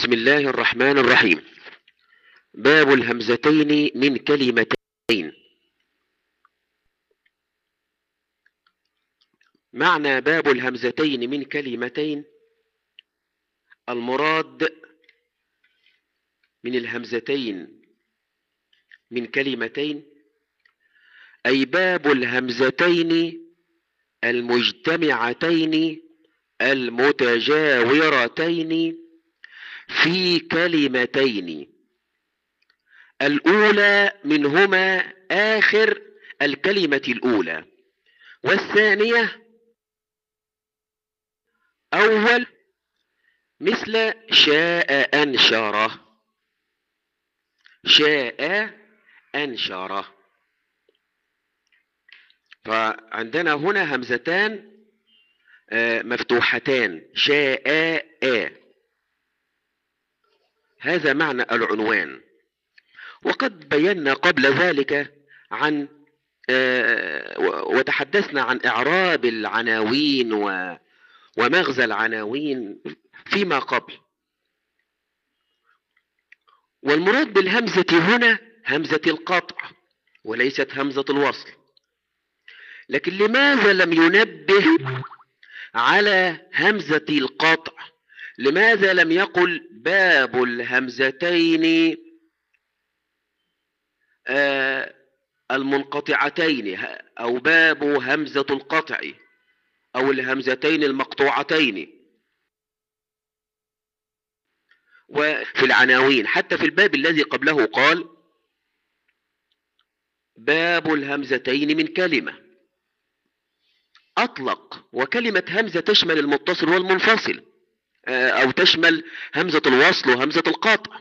بسم الله الرحمن الرحيم. باب الهمزتين من كلمتين. معنى باب الهمزتين من كلمتين: المراد من الهمزتين من كلمتين أي باب الهمزتين المجتمعتين المتجاورتين في كلمتين، الأولى منهما آخر الكلمة الأولى، والثانية أول، مثل شاء أنشره. شاء أنشره. فعندنا هنا همزتان مفتوحتان، شاء. هذا معنى العنوان. وقد بينا قبل ذلك عن وتحدثنا عن إعراب العناوين ومغزى العناوين فيما قبل. والمراد بالهمزة هنا همزة القطع وليست همزة الوصل. لكن لماذا لم ينبه على همزة القطع؟ لماذا لم يقل باب الهمزتين المنقطعتين، أو باب همزة القطع، أو الهمزتين المقطوعتين؟ وفي العناوين حتى في الباب الذي قبله قال باب الهمزتين من كلمة، أطلق. وكلمة همزة تشمل المتصل والمنفصل، أو تشمل همزة الوصل وهمزة القطع.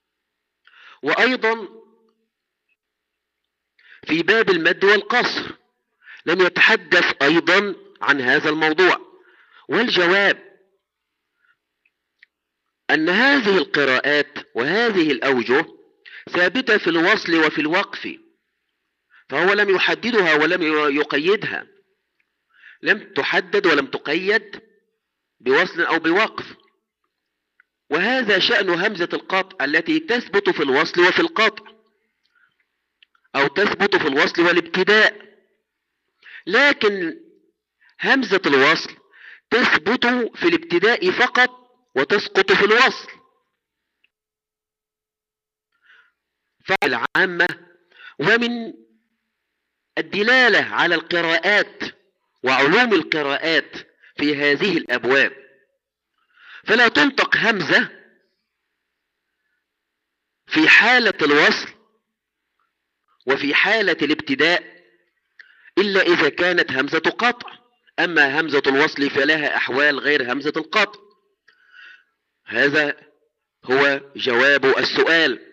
وأيضا في باب المد والقصر لم يتحدث أيضا عن هذا الموضوع. والجواب أن هذه القراءات وهذه الأوجه ثابتة في الوصل وفي الوقف، فهو لم يحددها ولم يقيدها، لم تحدد ولم تقيد بوصل أو بوقف. وهذا شأن همزة القطع التي تثبت في الوصل وفي القطع، أو تثبت في الوصل والابتداء. لكن همزة الوصل تثبت في الابتداء فقط وتسقط في الوصل. فالعامة ومن الدلالة على القراءات وعلوم القراءات في هذه الأبواب، فلا تنطق همزة في حالة الوصل وفي حالة الابتداء إلا إذا كانت همزة قطع. أما همزة الوصل فلها أحوال غير همزة القطع. هذا هو جواب السؤال.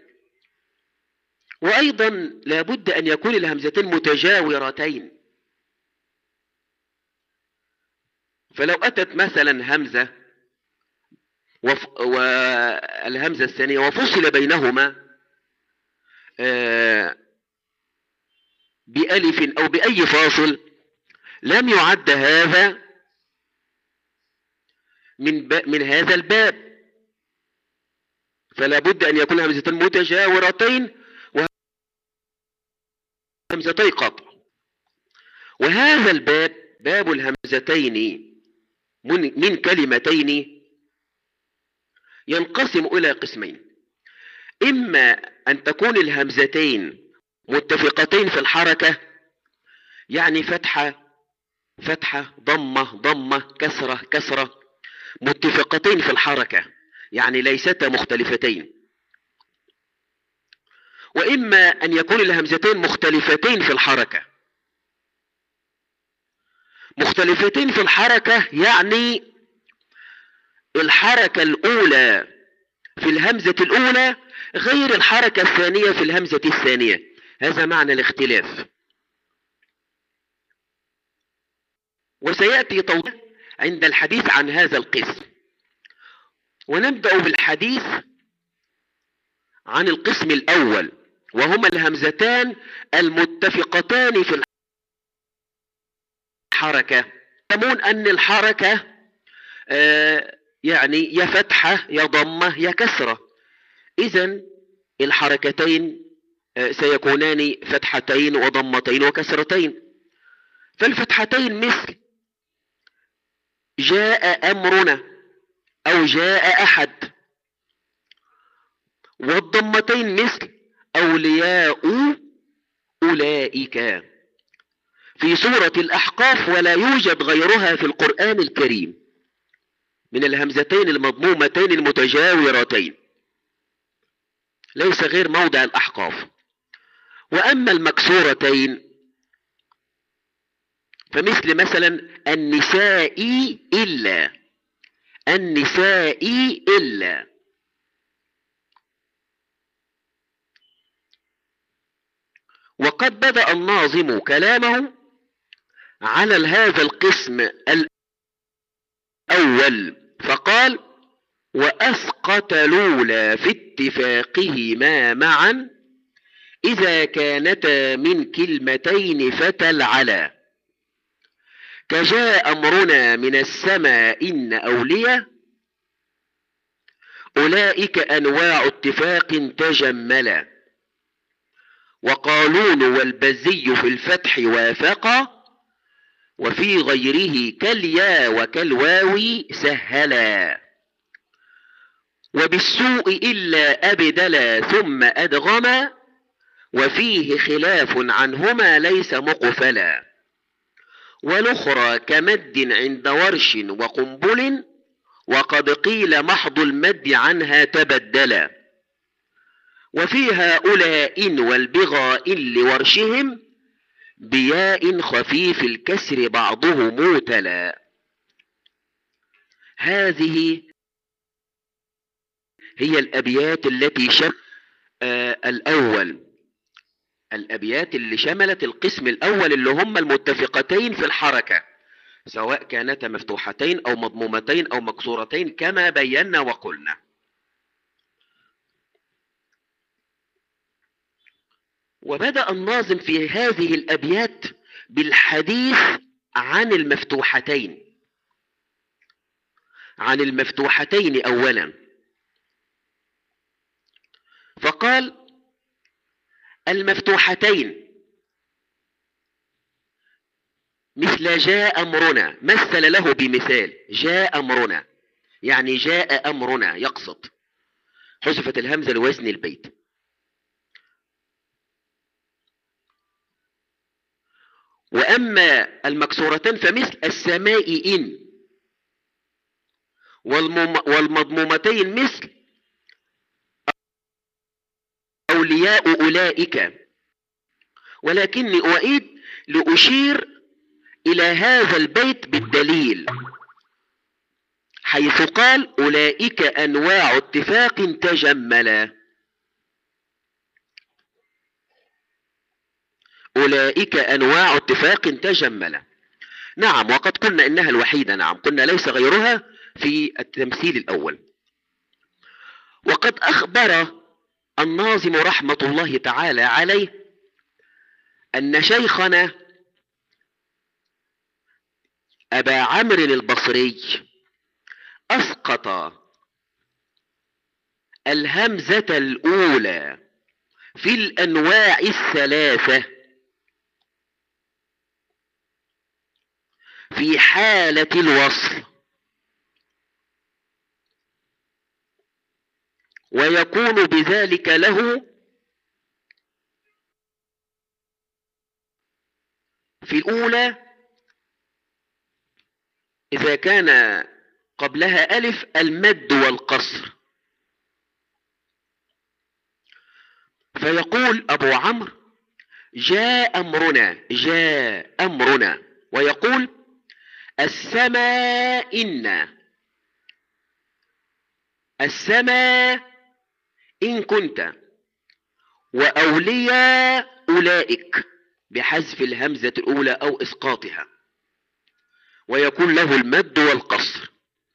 وأيضا لا بد أن يكون الهمزتين متجاورتين. فلو أتت مثلا همزة والهمزة الثانية وفصل بينهما بألف أو بأي فاصل، لم يعد هذا من هذا الباب. فلا بد أن يكون همزتين متجاورتين وهمزتي قطع. وهذا الباب باب الهمزتين من كلمتين ينقسم إلى قسمين: إما أن تكون الهمزتين متفقتين في الحركة، يعني فتحة فتحة، ضمة ضمة، كسرة كسرة، متفقتين في الحركة يعني ليستا مختلفتين. وإما أن يكون الهمزتين مختلفتين في الحركة. مختلفتين في الحركة يعني الحركة الأولى في الهمزة الأولى غير الحركة الثانية في الهمزة الثانية. هذا معنى الاختلاف، وسيأتي توضيح عند الحديث عن هذا القسم. ونبدأ بالحديث عن القسم الأول، وهما الهمزتان المتفقتان في الحركة. يعلمون أن الحركة يعني يا فتحة يا ضمة يا كسرة. إذن الحركتين سيكونان فتحتين وضمتين وكسرتين. فالفتحتين مثل جاء أمرنا أو جاء أحد، والضمتين مثل أولياء أولئك في سورة الأحقاف، ولا يوجد غيرها في القرآن الكريم من الهمزتين المضمومتين المتجاورتين، ليس غير موضع الأحقاف. وأما المكسورتين فمثل مثلا النساء إلا، النساء إلا. وقد بدأ الناظم كلامه على هذا القسم الأول فقال: وأسقط الأولى في اتفاقهما معا إذا كانتا من كلمتين فتل على، كجاء أمرنا من السماء إن أولياء أولئك أنواع اتفاق تجملا، وقالون والبزي في الفتح وافقا، وفي غيره كاليا وكالواو سهلا، وبالسوء إلا أبدلا ثم أدغما، وفيه خلاف عنهما ليس مقفلا، والأخرى كمد عند ورش وقنبل، وقد قيل محض المد عنها تبدلا، وفي هؤلاء والبغاء لورشهم بياء خفيف الكسر بعضه موتلا. هذه هي الأبيات التي الأبيات اللي شملت القسم الأول اللي هم المتفقتين في الحركة، سواء كانتا مفتوحتين أو مضمومتين أو مكسورتين كما بينا وقلنا. وبدأ الناظم في هذه الأبيات بالحديث عن المفتوحتين، عن المفتوحتين أولا، فقال: المفتوحتين مثل جاء أمرنا، مثل له بمثال جاء أمرنا، يعني جاء أمرنا يقصد، حذفت الهمزة لوزن البيت. وأما المكسورتان فمثل السماء إن، والمضمومتين مثل أولياء أولئك. ولكني أعيد لأشير إلى هذا البيت بالدليل، حيث قال: أولئك أنواع اتفاق تجملا، أولئك أنواع اتفاق تجملا. نعم، وقد قلنا إنها الوحيدة، نعم قلنا ليس غيرها في التمثيل الأول. وقد أخبر الناظم رحمة الله تعالى عليه أن شيخنا أبا عمرو البصري أسقط الهمزة الأولى في الأنواع الثلاثة في حالة الوصل، ويكون بذلك له في الأولى إذا كان قبلها ألف المد والقصر. فيقول أبو عمرو: جاء أمرنا، جاء أمرنا، ويقول: السماء إن، السماء إن كنت، وأولياء أولئك بحذف الهمزة الأولى أو إسقاطها، ويكون له المد والقصر.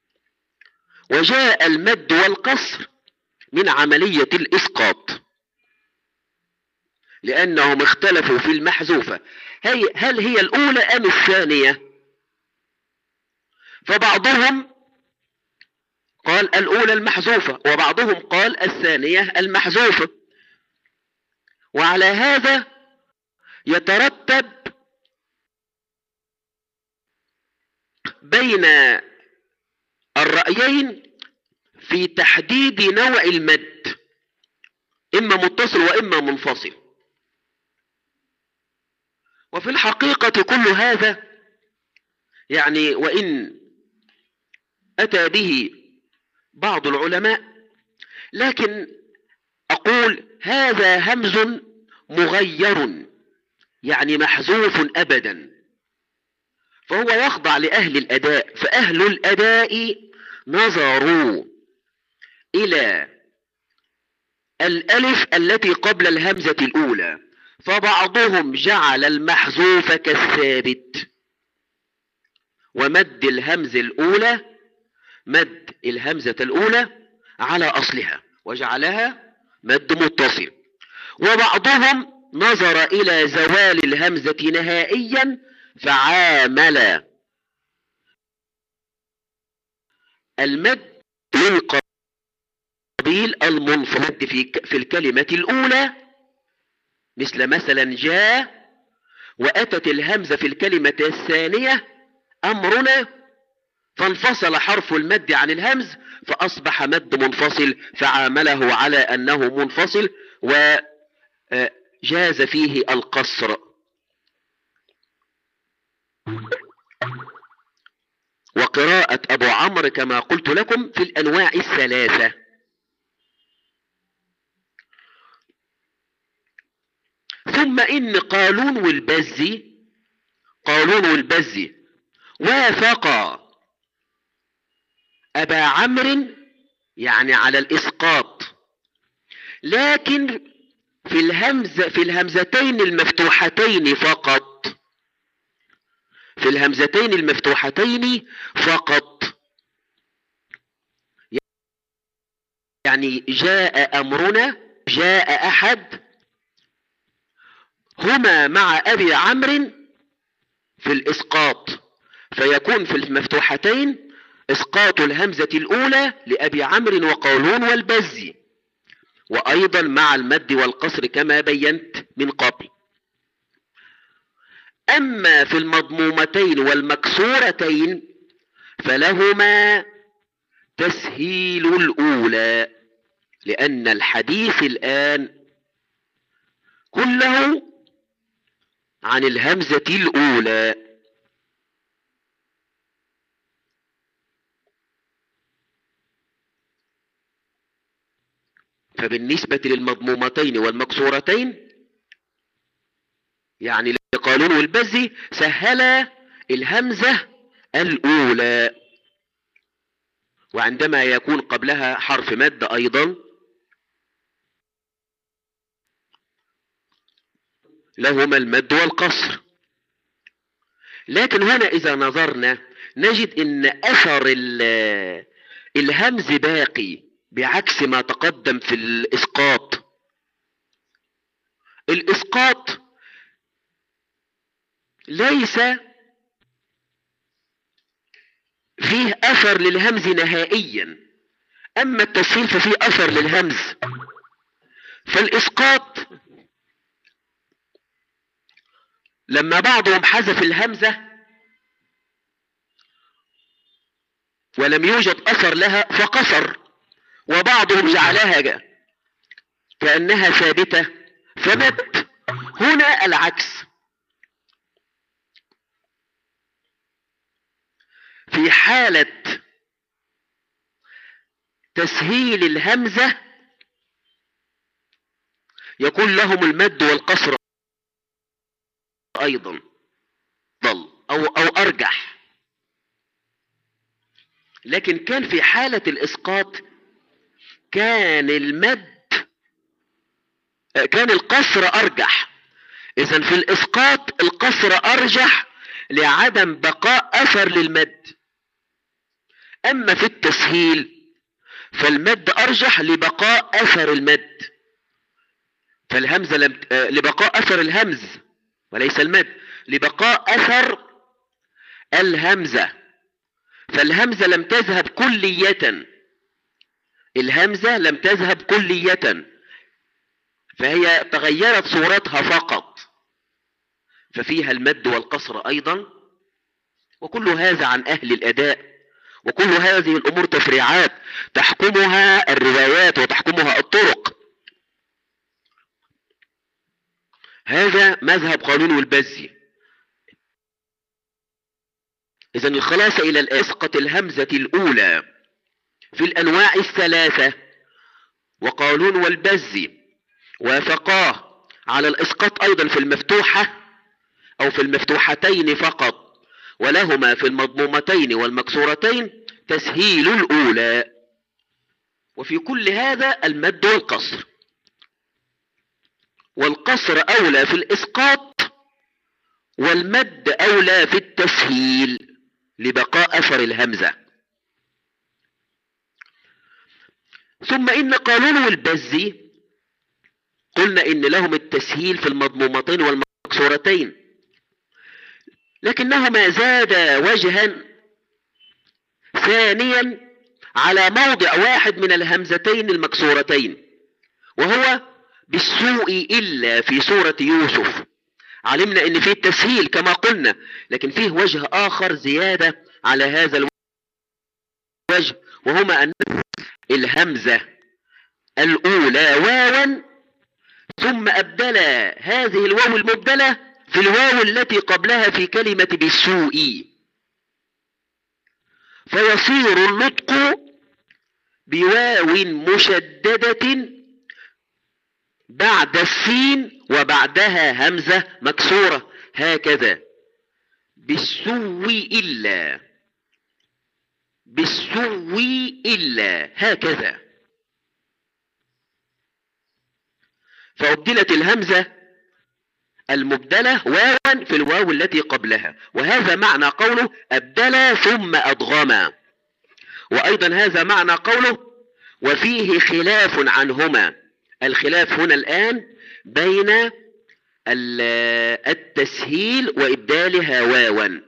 وجاء المد والقصر من عملية الإسقاط، لأنهم اختلفوا في المحذوفة هل هي الأولى أم الثانية. فبعضهم قال الأولى المحذوفة، وبعضهم قال الثانية المحذوفة. وعلى هذا يترتب بين الرأيين في تحديد نوع المد، إما متصل وإما منفصل. وفي الحقيقة كل هذا يعني وإن أتى به بعض العلماء، لكن أقول هذا همز مغير، يعني محذوف أبدا، فهو يخضع لأهل الأداء. فأهل الأداء نظروا إلى الألف التي قبل الهمزة الأولى، فبعضهم جعل المحذوف كالثابت، ومد الهمزة الأولى، مد الهمزة الأولى على أصلها وجعلها مد متصل. وبعضهم نظر إلى زوال الهمزة نهائيا فعامل المد من قبيل المنفصل في الكلمة الأولى، مثلا جاء، وأتت الهمزة في الكلمة الثانية أمرنا، فانفصل حرف المد عن الهمز فأصبح مد منفصل، فعامله على أنه منفصل وجاز فيه القصر. وقراءة أبو عمرو كما قلت لكم في الأنواع الثلاثة. ثم إن قالون والبزي وافقا أبا عمرو يعني على الإسقاط، لكن في الهمزتين المفتوحتين فقط، في الهمزتين المفتوحتين فقط. يعني جاء أمرنا، جاء أحد، هما مع أبي عمرو في الإسقاط، فيكون في المفتوحتين إسقاط الهمزة الأولى لأبي عمرو وقولون والبزي، وأيضا مع المد والقصر كما بينت من قبل. أما في المضمومتين والمكسورتين فلهما تسهيل الأولى، لأن الحديث الآن كله عن الهمزة الأولى. فبالنسبة للمضمومتين والمكسورتين يعني لقالون والبزي سهل الهمزة الأولى، وعندما يكون قبلها حرف مد أيضا لهما المد والقصر. لكن هنا إذا نظرنا نجد إن أثر الهمز باقي، بعكس ما تقدم في الإسقاط. الإسقاط ليس فيه أثر للهمز نهائيا، أما التسهيل ففيه أثر للهمز. فالإسقاط لما بعضهم حذف الهمزة ولم يوجد أثر لها فقصر، وبعضهم جعلها كأنها ثابتة فمد. هنا العكس، في حالة تسهيل الهمزة يكون لهم المد والقصر أيضا ضل أو أرجح. لكن كان في حالة الإسقاط كان القصر أرجح. إذن في الإسقاط القصر أرجح لعدم بقاء أثر للمد. أما في التسهيل فالمد أرجح لبقاء أثر المد، فالهمزة لبقاء أثر الهمز وليس المد، لبقاء أثر الهمزة، فالهمزة لم تذهب كلية الهمزة لم تذهب كلية، فهي تغيرت صورتها فقط، ففيها المد والقصر أيضا. وكل هذا عن أهل الأداء، وكل هذه الأمور تفريعات تحكمها الروايات وتحكمها الطرق. هذا مذهب قالون والبزي. إذن الخلاصة إلى إسقاط الهمزة الأولى في الأنواع الثلاثة، وقالون والبزي وافقاه على الإسقاط أيضا في المفتوحة أو في المفتوحتين فقط، ولهما في المضمومتين والمكسورتين تسهيل الأولى. وفي كل هذا المد والقصر، والقصر أولى في الإسقاط، والمد أولى في التسهيل لبقاء أثر الهمزة. ثم إن قالون والبزي قلنا إن لهم التسهيل في المضمومتين والمكسورتين، لكنهما زاد وجها ثانيا على موضع واحد من الهمزتين المكسورتين، وهو بالسوء إلا في سورة يوسف. علمنا ان فيه التسهيل كما قلنا، لكن فيه وجه آخر زيادة على هذا الوجه، وهما أن الهمزة الأولى واوا، ثم أبدل هذه الواو المبدلة في الواو التي قبلها في كلمة بالسوء، فيصير النطق بواو مشددة بعد السين وبعدها همزة مكسورة، هكذا بالسوء إلا، بالسوء إلا، هكذا. فأبدلت الهمزة المبدلة واوا في الواو التي قبلها، وهذا معنى قوله أبدل ثم أضغم. وأيضا هذا معنى قوله وفيه خلاف عنهما. الخلاف هنا الآن بين التسهيل وإبدالها واوا.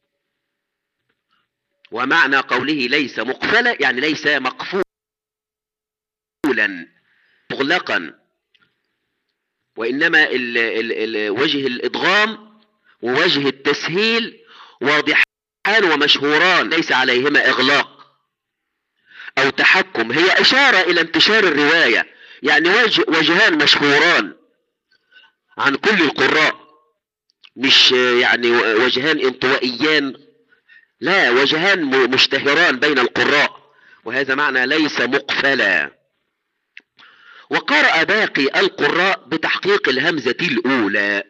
ومعنى قوله ليس مقفلا يعني ليس مقفولا مغلقا، وإنما وجه الإدغام ووجه التسهيل واضحان ومشهوران، ليس عليهما إغلاق أو تحكم. هي إشارة إلى انتشار الرواية، يعني وجهان مشهوران عن كل القراء، مش يعني وجهان انطوائيان، لا، وجهان مشتهران بين القراء، وهذا معنى ليس مقفلا. وقرأ باقي القراء بتحقيق الهمزة الأولى.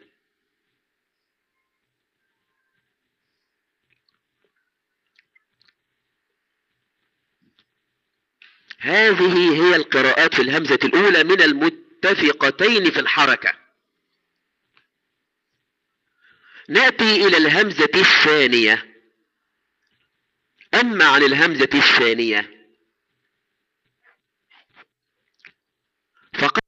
هذه هي القراءات في الهمزة الأولى من المتفقتين في الحركة. نأتي إلى الهمزة الثانية. أما عن الهمزة الثانية فقد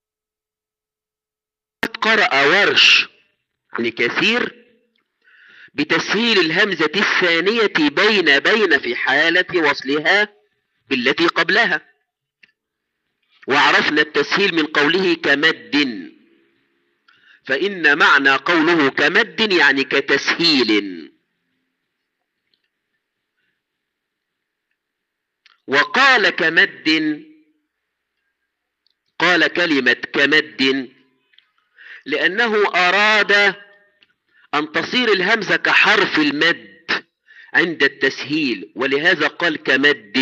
قرأ ورش يعني كثير بتسهيل الهمزة الثانية بين في حالة وصلها بالتي قبلها. وعرفنا التسهيل من قوله كمد، فإن معنى قوله كمد يعني كتسهيل. وقال كمد، قال كلمة كمد لأنه أراد أن تصير الهمزة كحرف المد عند التسهيل، ولهذا قال كمد،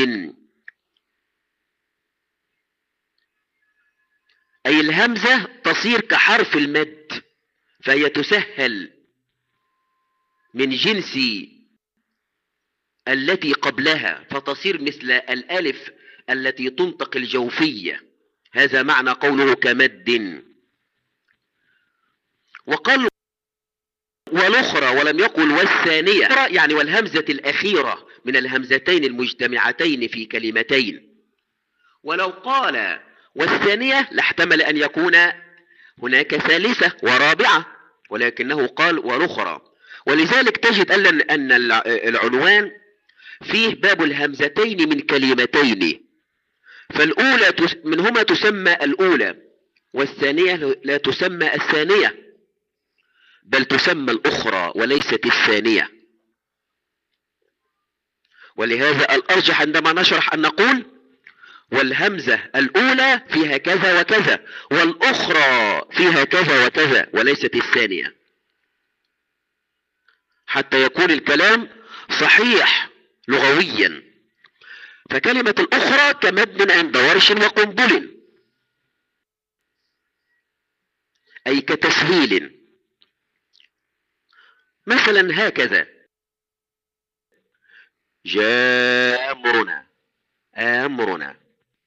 أي الهمزة تصير كحرف المد، فهي تسهل من جنس التي قبلها فتصير مثل الألف التي تنطق الجوفية. هذا معنى قوله كمد. وقال والأخرى ولم يقل والثانية، يعني والهمزة الأخيرة من الهمزتين المجتمعتين في كلمتين. ولو قال والثانية لاحتمل أن يكون هناك ثالثة ورابعة، ولكنه قال والأخرى. ولذلك تجد أن العنوان فيه باب الهمزتين من كلمتين، فالأولى منهما تسمى الأولى، والثانية لا تسمى الثانية، بل تسمى الأخرى وليست الثانية. ولهذا الأرجح عندما نشرح أن نقول والهمزة الأولى فيها كذا وكذا، والأخرى فيها كذا وكذا، وليست الثانية، حتى يكون الكلام صحيح لغويا. فكلمة الأخرى كمبن عند ورش وقنبل، أي كتسهيل. مثلا هكذا: جاء أمرنا، أمرنا.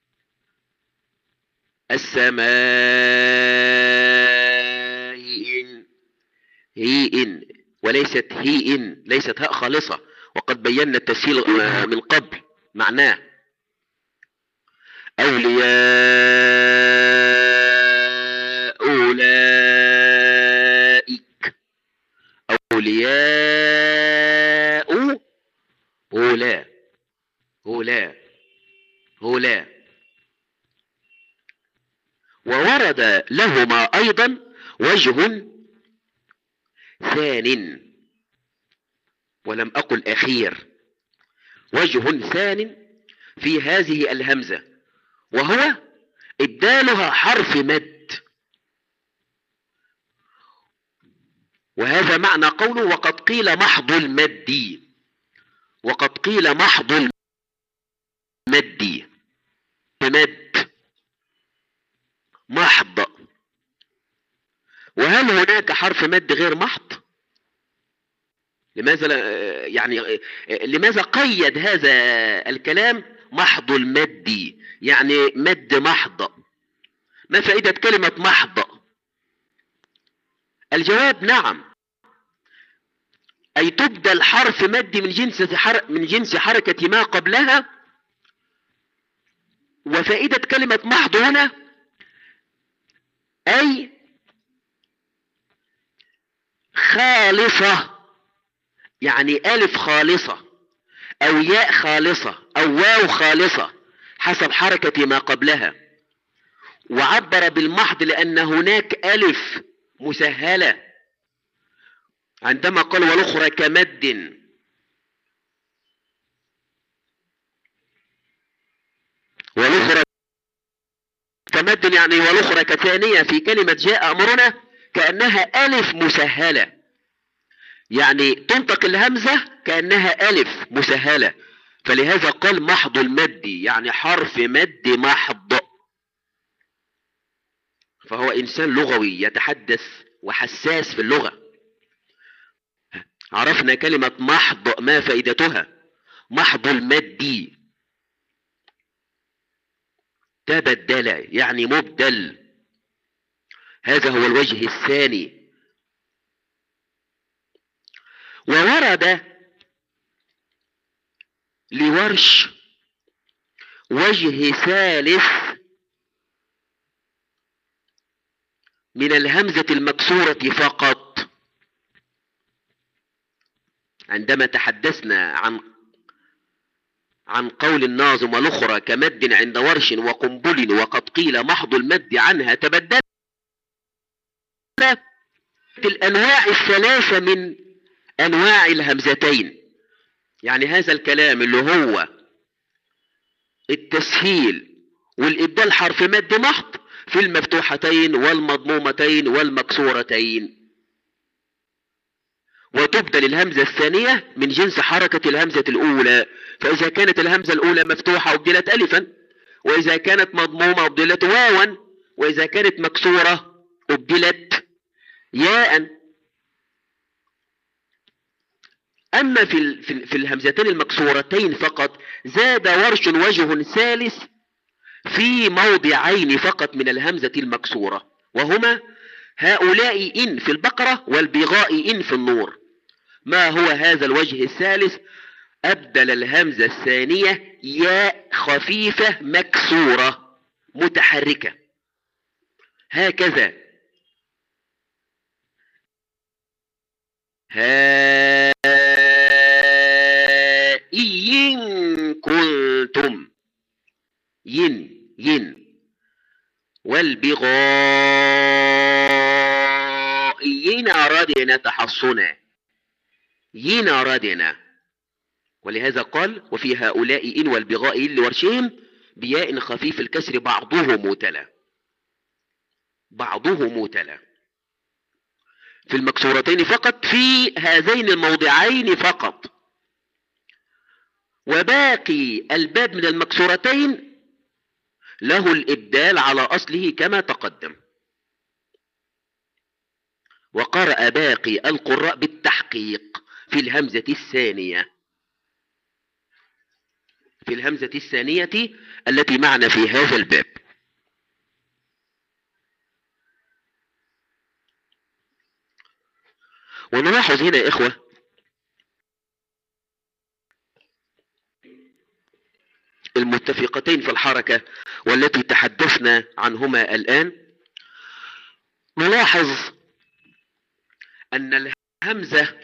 السماء إن، هي إن، وليست هي إن، ليست هاء خالصة، وقد بينا التسهيل من قبل معناه. أولياء، أولئك، أولياء، أولا، أولا، أولا. وورد لهما أيضا وجه ثان، ولم أقل أخير، وجه ثان في هذه الهمزة، وهو إبدالها حرف مد. وهذا معنى قوله وقد قيل محض المد، وقد قيل محض المد، مد محض. وهل هناك حرف مد غير محض؟ لماذا يعني لماذا قيد هذا الكلام محض المد، يعني مد محض؟ ما فائدة كلمة محض؟ الجواب نعم، أي تبدل حرف مد من جنس حركة ما قبلها. وفائدة كلمة محض هنا أي خالصة، يعني ألف خالصة أو ياء خالصة أو واو خالصة حسب حركة ما قبلها. وعبر بالمحض لأن هناك ألف مسهلة عندما قال والأخرى كمد. والأخرى كمد يعني والأخرى كثانية في كلمة جاء أمرنا، كأنها ألف مسهلة، يعني تنطق الهمزة كأنها ألف مسهلة، فلهذا قال محض المد، يعني حرف مد محض. فهو إنسان لغوي يتحدث وحساس في اللغة. عرفنا كلمة محض ما فائدتها؟ محض المد تبدل، يعني مبدل. هذا هو الوجه الثاني. وورد لورش وجه ثالث من الهمزة المكسورة فقط. عندما تحدثنا عن قول الناظم والأخرى كمد عند ورش وقنبل وقد قيل محض المد عنها تبدل، الأنواع الثلاثة من أنواع الهمزتين، يعني هذا الكلام اللي هو التسهيل والإبدال حرف مد محض في المفتوحتين والمضمومتين والمكسورتين. وتبدل الهمزة الثانية من جنس حركة الهمزة الأولى، فإذا كانت الهمزة الأولى مفتوحة أبدلت ألفا، وإذا كانت مضمومة أبدلت واوا، وإذا كانت مكسورة أبدلت ياء. أما في الهمزتين المكسورتين فقط زاد ورش وجه ثالث في موضعين فقط من الهمزة المكسورة، وهما هؤلاء إن في البقرة والبغاء إن في النور. ما هو هذا الوجه الثالث؟ أبدل الهمزة الثانية ياء خفيفة مكسورة متحركة، هكذا إن كنتم، ين والبغائيين ردنا تحصنا، ين ردنا. ولهذا قال وفي هؤلاء إن والبغائيين لورشهم بياء خفيف الكسر بعضهم تلا، بعضهم تلا في المكسورتين فقط، في هذين الموضعين فقط. وباقي الباب من المكسورتين له الإبدال على أصله كما تقدم. وقرأ باقي القراء بالتحقيق في الهمزة الثانية، في الهمزة الثانية التي معنا في هذا الباب. ونلاحظ هنا يا إخوة المتفقتين في الحركة والتي تحدثنا عنهما الآن. نلاحظ أن الهمزة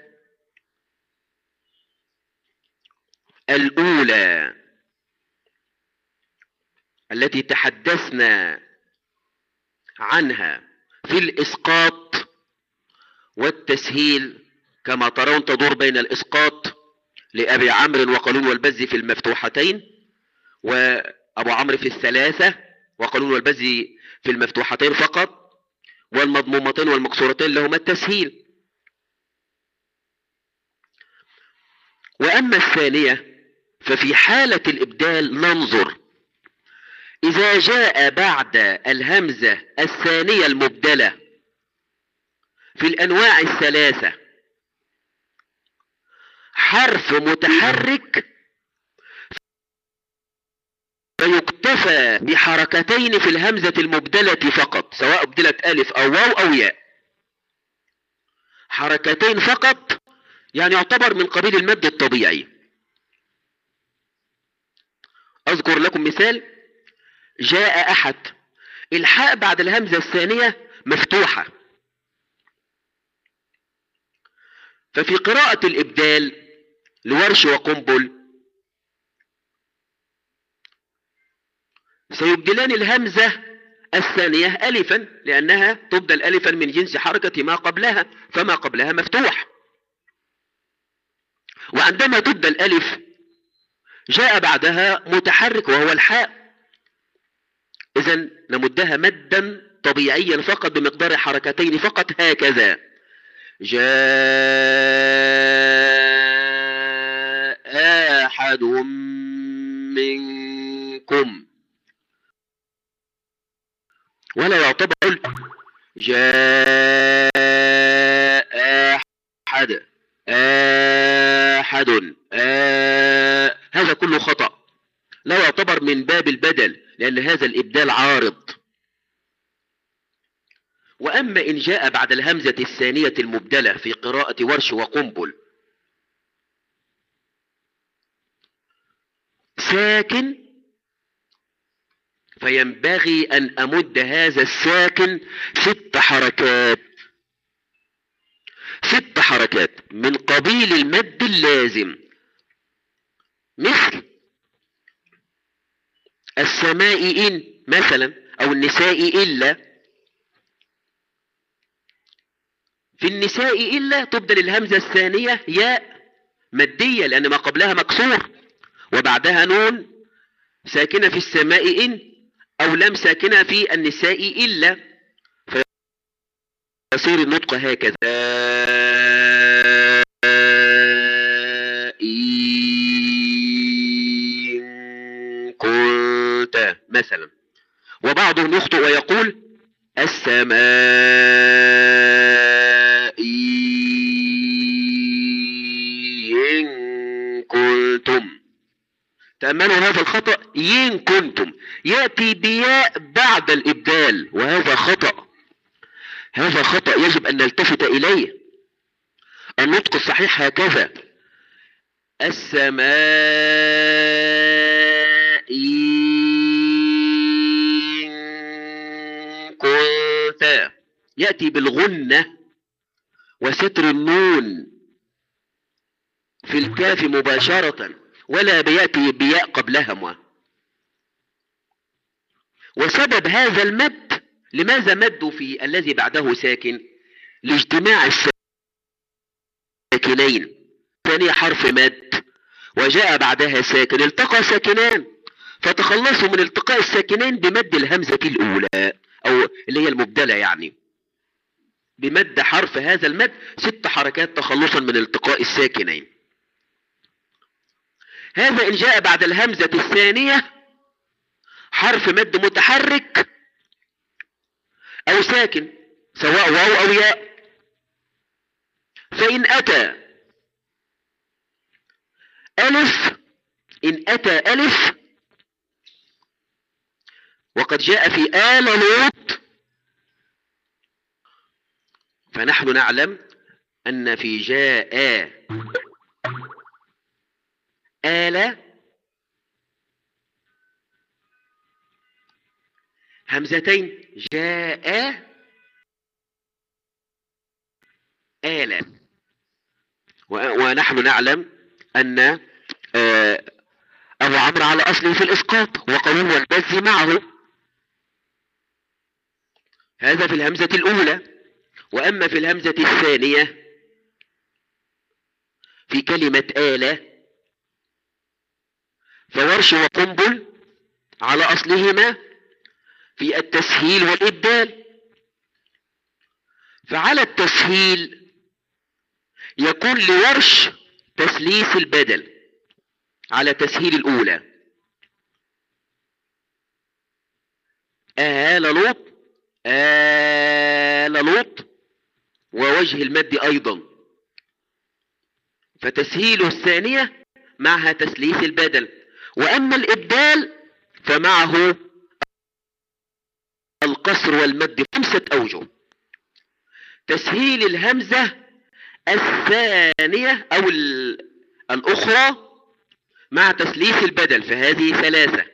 الأولى التي تحدثنا عنها في الإسقاط والتسهيل كما ترون تدور بين الإسقاط لأبي عمرو وقالون والبزي في المفتوحتين، وأبو عمرو في الثلاثة وقالون والبزي في المفتوحتين فقط، والمضمومتين والمكسورتين لهما التسهيل. وأما الثانية ففي حالة الإبدال ننظر إذا جاء بعد الهمزة الثانية المبدلة في الأنواع الثلاثة حرف متحرك فيكتفى بحركتين في الهمزة المبدلة فقط، سواء ابدلت ألف أو واو أو ياء، حركتين فقط، يعني يعتبر من قبيل المد الطبيعي. أذكر لكم مثال: جاء أحد، الحاء بعد الهمزة الثانية مفتوحة، ففي قراءة الإبدال لورش وقنبل سيبدلان الهمزة الثانية ألفا، لأنها تبدل ألفا من جنس حركة ما قبلها، فما قبلها مفتوح. وعندما تبدل ألف جاء بعدها متحرك وهو الحاء، إذن نمدها مدا طبيعيا فقط بمقدار حركتين فقط، هكذا: جاء أحد منكم، ولا يعتبر جاء أحد هذا كله خطأ، لا يعتبر من باب البدل، لأن هذا الإبدال عارض. وأما إن جاء بعد الهمزة الثانية المبدلة في قراءة ورش وقنبل ساكن، فينبغي أن أمد هذا الساكن 6 حركات، 6 حركات من قبيل المد اللازم، مثل السماء إن مثلا، أو النساء إلا. في النساء إلا تبدل الهمزة الثانية ياء مدية لأن ما قبلها مكسور، وبعدها نون ساكنة في السماء إن، أو لم ساكنة في النساء إلا، فيصير النطق هكذا: إن كنت مثلا. وبعضهم يخطئ ويقول السماء إن كنتم. تأملوا هذا الخطأ، إن كنتم يأتي بياء بعد الإبدال، وهذا خطأ، هذا خطأ يجب أن نلتفت إليه. النطق الصحيح هكذا: السماء إن كنت، يأتي بالغنة وستر النون في الكاف مباشرة، ولا بيأتي بياء قبلها. وسبب هذا المد، لماذا مدوا في الذي بعده ساكن؟ لاجتماع الساكنين. ثانية حرف مد وجاء بعدها ساكن، التقى ساكنان، فتخلصوا من التقاء الساكنين بمد الهمزة الأولى أو اللي هي المبدلة، يعني بمد حرف هذا المد 6 حركات تخلصا من التقاء الساكنين. هذا إن جاء بعد الهمزة الثانية حرف مد متحرك أو ساكن سواء واو أو ياء. فإن أتى ألف، إن أتى ألف وقد جاء في آل لوط، فنحن نعلم أن في جاء آل همزتين، جاء آل. ونحن نعلم أن أبو عمرو على أصله في الإسقاط وقوي والبز معه، هذا في الهمزة الأولى. وأما في الهمزة الثانية في كلمة آلة فورش وقنبل على أصلهما في التسهيل والإبدال. فعلى التسهيل يكون لورش تثليث البدل على تسهيل الأولى، آل لوط، آل لوط، ووجه المد أيضا، فتسهيل الثانية معها تثليث البدل. وأما الإبدال فمعه القصر والمد 5 أوجه. تسهيل الهمزة الثانية أو الأخرى مع تثليث البدل فهذه 3،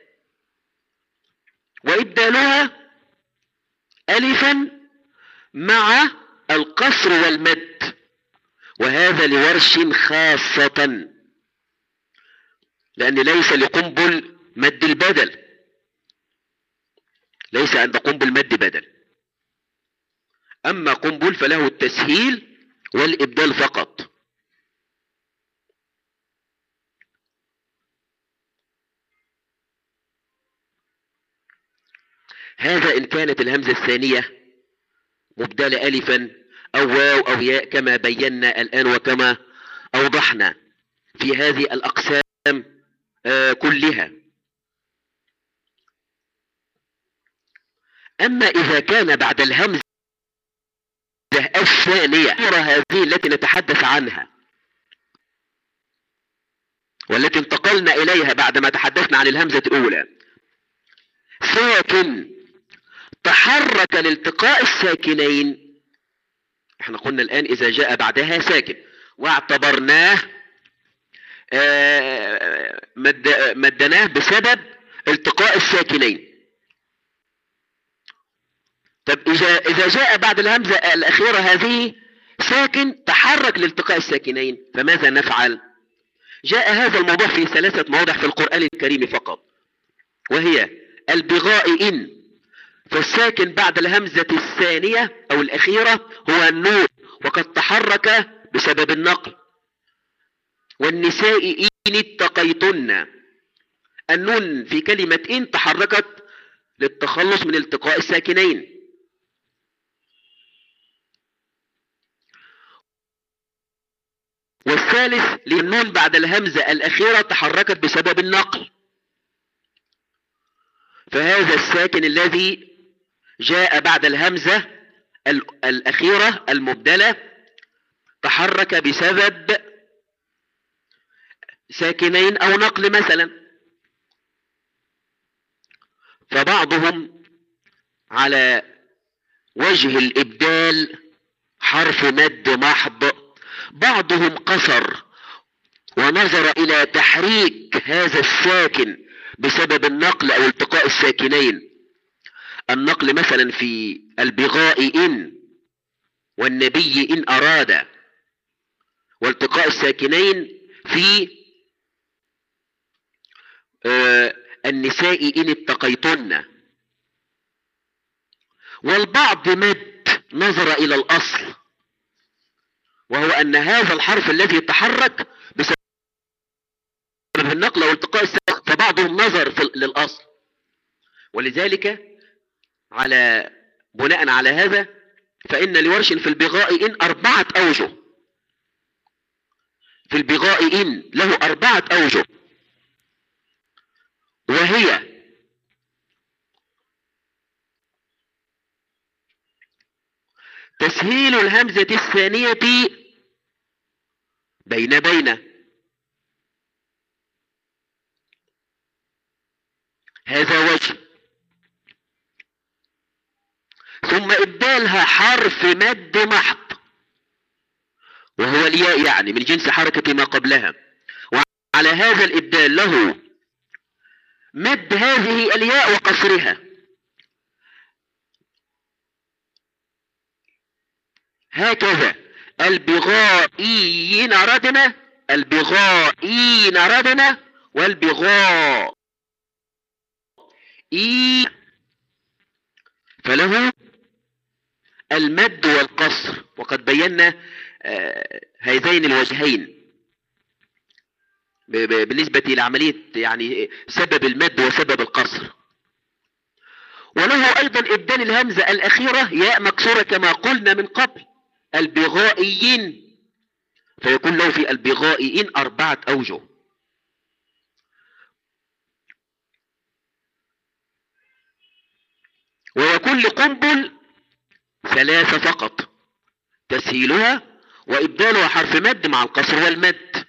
وإبدالها ألفا مع القصر والمد، وهذا لورش خاصة، لأن ليس لقنبل مد البدل، ليس عند قنبل مد بدل. أما قنبل فله التسهيل والإبدال فقط. هذا إن كانت الهمزة الثانية مبدلة ألفا أو واو أو ياء كما بينا الآن وكما أوضحنا في هذه الأقسام كلها. أما إذا كان بعد الهمزة الثانية هذه التي نتحدث عنها والتي انتقلنا إليها بعدما تحدثنا عن الهمزة الأولى، ساكن تحرك لالتقاء الساكنين، احنا قلنا الآن إذا جاء بعدها ساكن واعتبرناه مدناه بسبب التقاء الساكنين. طب إذا جاء بعد الهمزة الأخيرة هذه ساكن تحرك لالتقاء الساكنين فماذا نفعل؟ جاء هذا الموضوع في 3 مواضع في القرآن الكريم فقط، وهي البغاء إن، فالساكن بعد الهمزة الثانية أو الأخيرة هو النون وقد تحرك بسبب النقل. والنساء إن اتقيتن، النون في كلمة إن تحركت للتخلص من التقاء الساكنين. والثالث للنون بعد الهمزة الأخيرة تحركت بسبب النقل، فهذا الساكن الذي جاء بعد الهمزة الأخيرة المبدلة تحرك بسبب ساكنين أو نقل مثلا. فبعضهم على وجه الإبدال حرف مد محض، بعضهم قصر ونظر إلى تحريك هذا الساكن بسبب النقل أو التقاء الساكنين. النقل مثلا في البغاء إن والنبي إن أراد، والتقاء الساكنين في النساء إن اتقيتن. والبعض مد نظر إلى الأصل، وهو أن هذا الحرف الذي تحرك بسبب النقل والتقاء الساكن، فبعضهم نظر للأصل. ولذلك بناء على هذا فإن لورش في البغاء إن 4 أوجه. في البغاء إن له 4 أوجه، وهي تسهيل الهمزة الثانية بين هذا وجه، ثم إبدالها حرف مد محض وهو الياء، يعني من جنس حركة ما قبلها، وعلى هذا الإبدال له مد هذه الياء وقصرها، هكذا البغائيين ردنا، البغائيين ردنا، والبغاء فله المد والقصر. وقد بينا هذين الوجهين بالنسبة لعملية يعني سبب المد وسبب القصر. وله أيضا إبدال الهمزة الأخيرة ياء مكسورة كما قلنا من قبل، البغائيين، فيكون له في البغائيين 4 أوجه. ويكون لقنبل 3 فقط، تسهيلها وإبدالها حرف مد مع القصر والمد.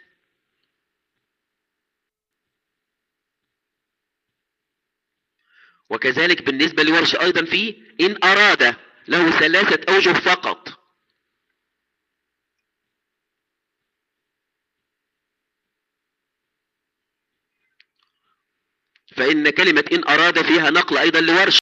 وكذلك بالنسبة لورش أيضا فيه إن أراد له 3 أوجه فقط. فإن كلمة إن أراد فيها نقل أيضا لورش،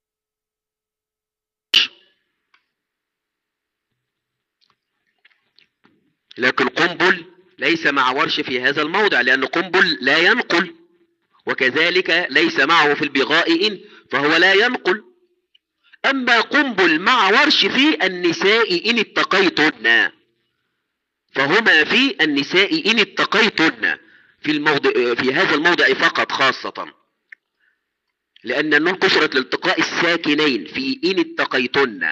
لكن قنبل ليس مع ورش في هذا الموضع، لأن قنبل لا ينقل، وكذلك ليس معه في البغاء إن، فهو لا ينقل. أما قنبل مع ورش في النساء إن اتقيتن، فهما في النساء إن اتقيتن في هذا الموضع فقط خاصة، لأن النون كسرت لالتقاء الساكنين في إن اتقيتن.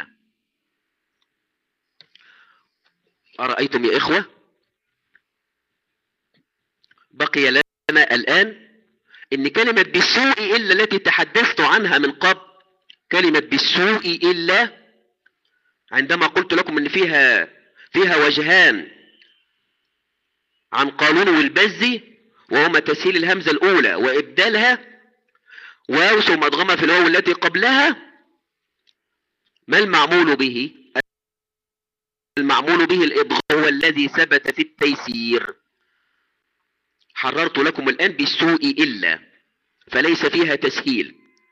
أرأيتم يا إخوة؟ بقي لنا الآن إن كلمة بالسوء إلا التي تحدثت عنها من قبل، كلمة بالسوء إلا عندما قلت لكم إن فيها وجهان عن قالون والبزي، وهما تسهيل الهمزة الأولى وإبدالها واو ثم أدغمها في الواو التي قبلها. ما المعمول به؟ المعمول به الإدغام، هو الذي ثبت في التيسير. حررت لكم الآن بالسوء إلا، فليس فيها تسهيل.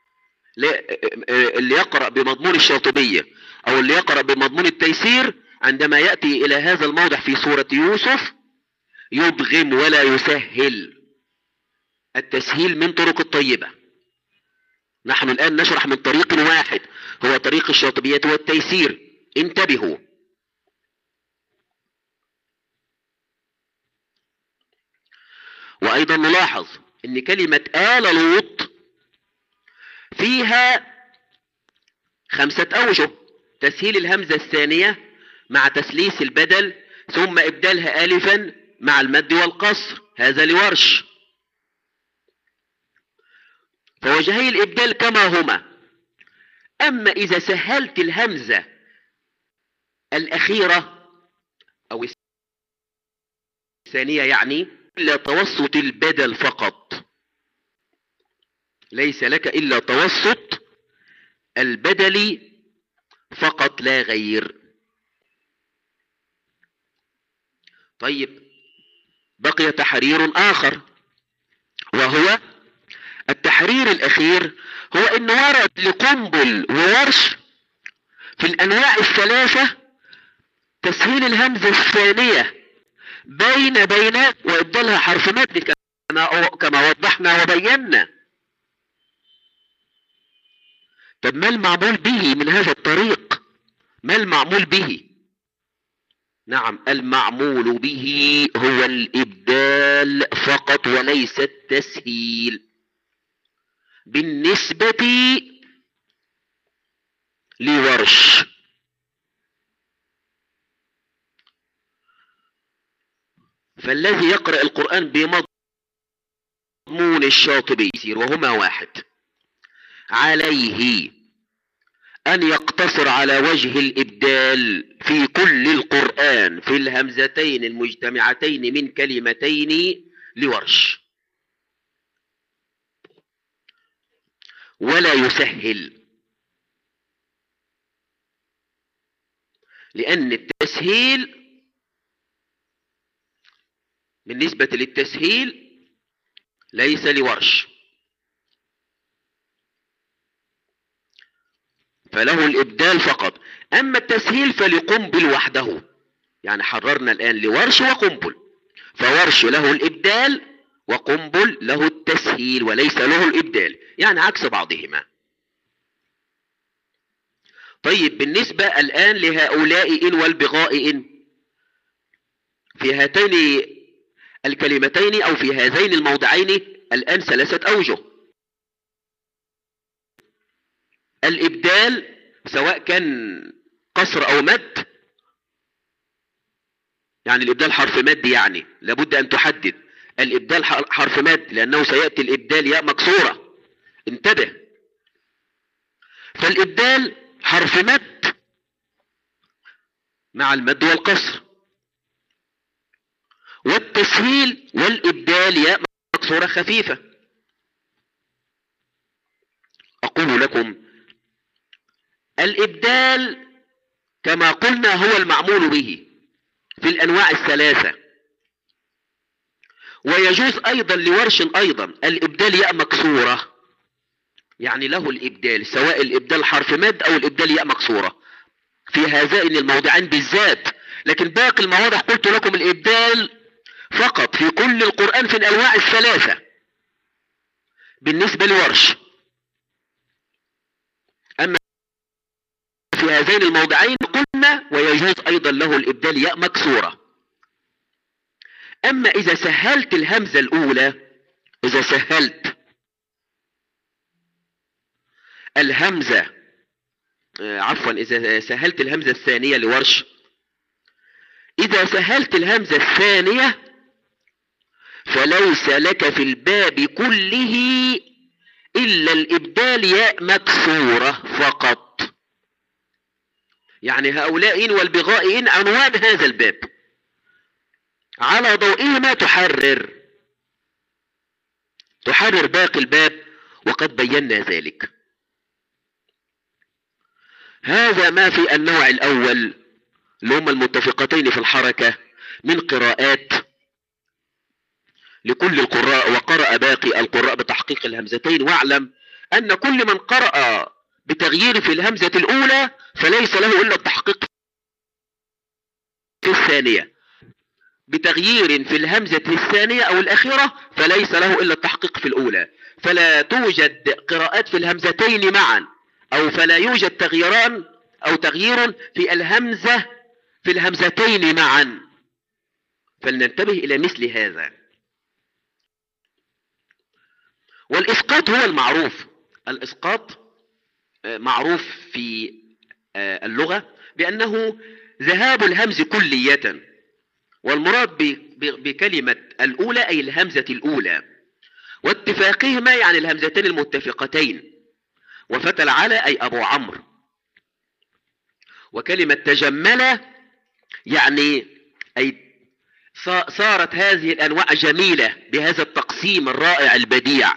اللي يقرأ بمضمون الشاطبية أو اللي يقرأ بمضمون التيسير عندما يأتي إلى هذا الموضع في سورة يوسف يدغم ولا يسهل. التسهيل من طرق الطيبة. نحن الآن نشرح من طريق واحد هو طريق الشاطبية والتيسير، انتبهوا. وأيضا نلاحظ أن كلمة آل لوط فيها 5 أوجه، تسهيل الهمزة الثانية مع تسليس البدل ثم إبدالها ألفا مع المد والقصر، هذا لورش. فوجهي الإبدال كما هما. أما إذا سهلت الهمزة الأخيرة أو الثانية يعني إلا توسط البدل فقط، ليس لك إلا توسط البدل فقط لا غير. طيب بقي تحرير آخر، وهو التحرير الأخير، هو أنه ورد لقنبل وورش في الأنواع الثلاثة تسهيل الهمزة الثانية بين وإبدالها حرف مد كما وضحنا وبينا. طب ما المعمول به من هذا الطريق؟ ما المعمول به؟ نعم، المعمول به هو الإبدال فقط وليس التسهيل بالنسبة لورش. فالذي يقرأ القرآن بمضمون الشاطبي وهما واحد، عليه أن يقتصر على وجه الإبدال في كل القرآن في الهمزتين المجتمعتين من كلمتين لورش، ولا يسهل، لأن التسهيل بالنسبة للتسهيل ليس لورش، فله الإبدال فقط. أما التسهيل فلقنبل وحده، يعني حررنا الآن لورش وقنبل، فورش له الإبدال وقنبل له التسهيل وليس له الإبدال، يعني عكس بعضهما. طيب بالنسبة الآن لهؤلاء إن والبغاء إن، في هاتين الكلمتين أو في هذين الموضعين الآن 3 أوجه. الإبدال سواء كان قصر أو مد، يعني الإبدال حرف مد، يعني لابد أن تحدد الإبدال حرف مد، لأنه سيأتي الإبدال ياء مكسورة، انتبه. فالإبدال حرف مد مع المد والقصر، والتسهيل والإبدال ياء مكسورة خفيفة. أقول لكم الإبدال كما قلنا هو المعمول به في الأنواع 3، ويجوز أيضا لورش أيضا الإبدال ياء مكسورة، يعني له الإبدال سواء الإبدال حرف مد أو الإبدال ياء مكسورة في هذين الموضعين بالذات. لكن باقي المواضع قلت لكم الإبدال فقط في كل القرآن في الأنواع 3 بالنسبة لورش. أما في هذين الموضعين قلنا ويجوز أيضا له الإبدال ياء مكسورة. أما إذا سهلت الهمزة الأولى، إذا سهلت الهمزة إذا سهلت الهمزة الثانية لورش، إذا سهلت الهمزة الثانية فليس لك في الباب كله إلا الإبدال ياء مكسورة فقط. يعني هؤلاء إن والبغاء إن عنوان هذا الباب، على ضوئهما تحرر باقي الباب، وقد بينا ذلك. هذا ما في النوع الأول اللي هم المتفقتين في الحركة من قراءات لكل القراء، وقرأ باقي القراء بتحقيق الهمزتين. واعلم أن كل من قرأ بتغيير في الهمزة الأولى فليس له إلا التحقيق في الثانية، بتغيير في الهمزة الثانية أو الأخيرة فليس له إلا التحقيق في الأولى. فلا توجد قراءات في الهمزتين معا، أو فلا يوجد تغييران أو تغيير في الهمزة في الهمزتين معا، فلننتبه إلى مثل هذا. والإسقاط هو المعروف. الإسقاط معروف في اللغة بأنه ذهاب الهمز كلية، والمراد بكلمة الأولى أي الهمزة الأولى، واتفاقهما يعني الهمزتين المتفقتين، وفتل على أي أبو عمرو. وكلمة تجمل يعني أي صارت هذه الأنواع جميلة بهذا التقسيم الرائع البديع.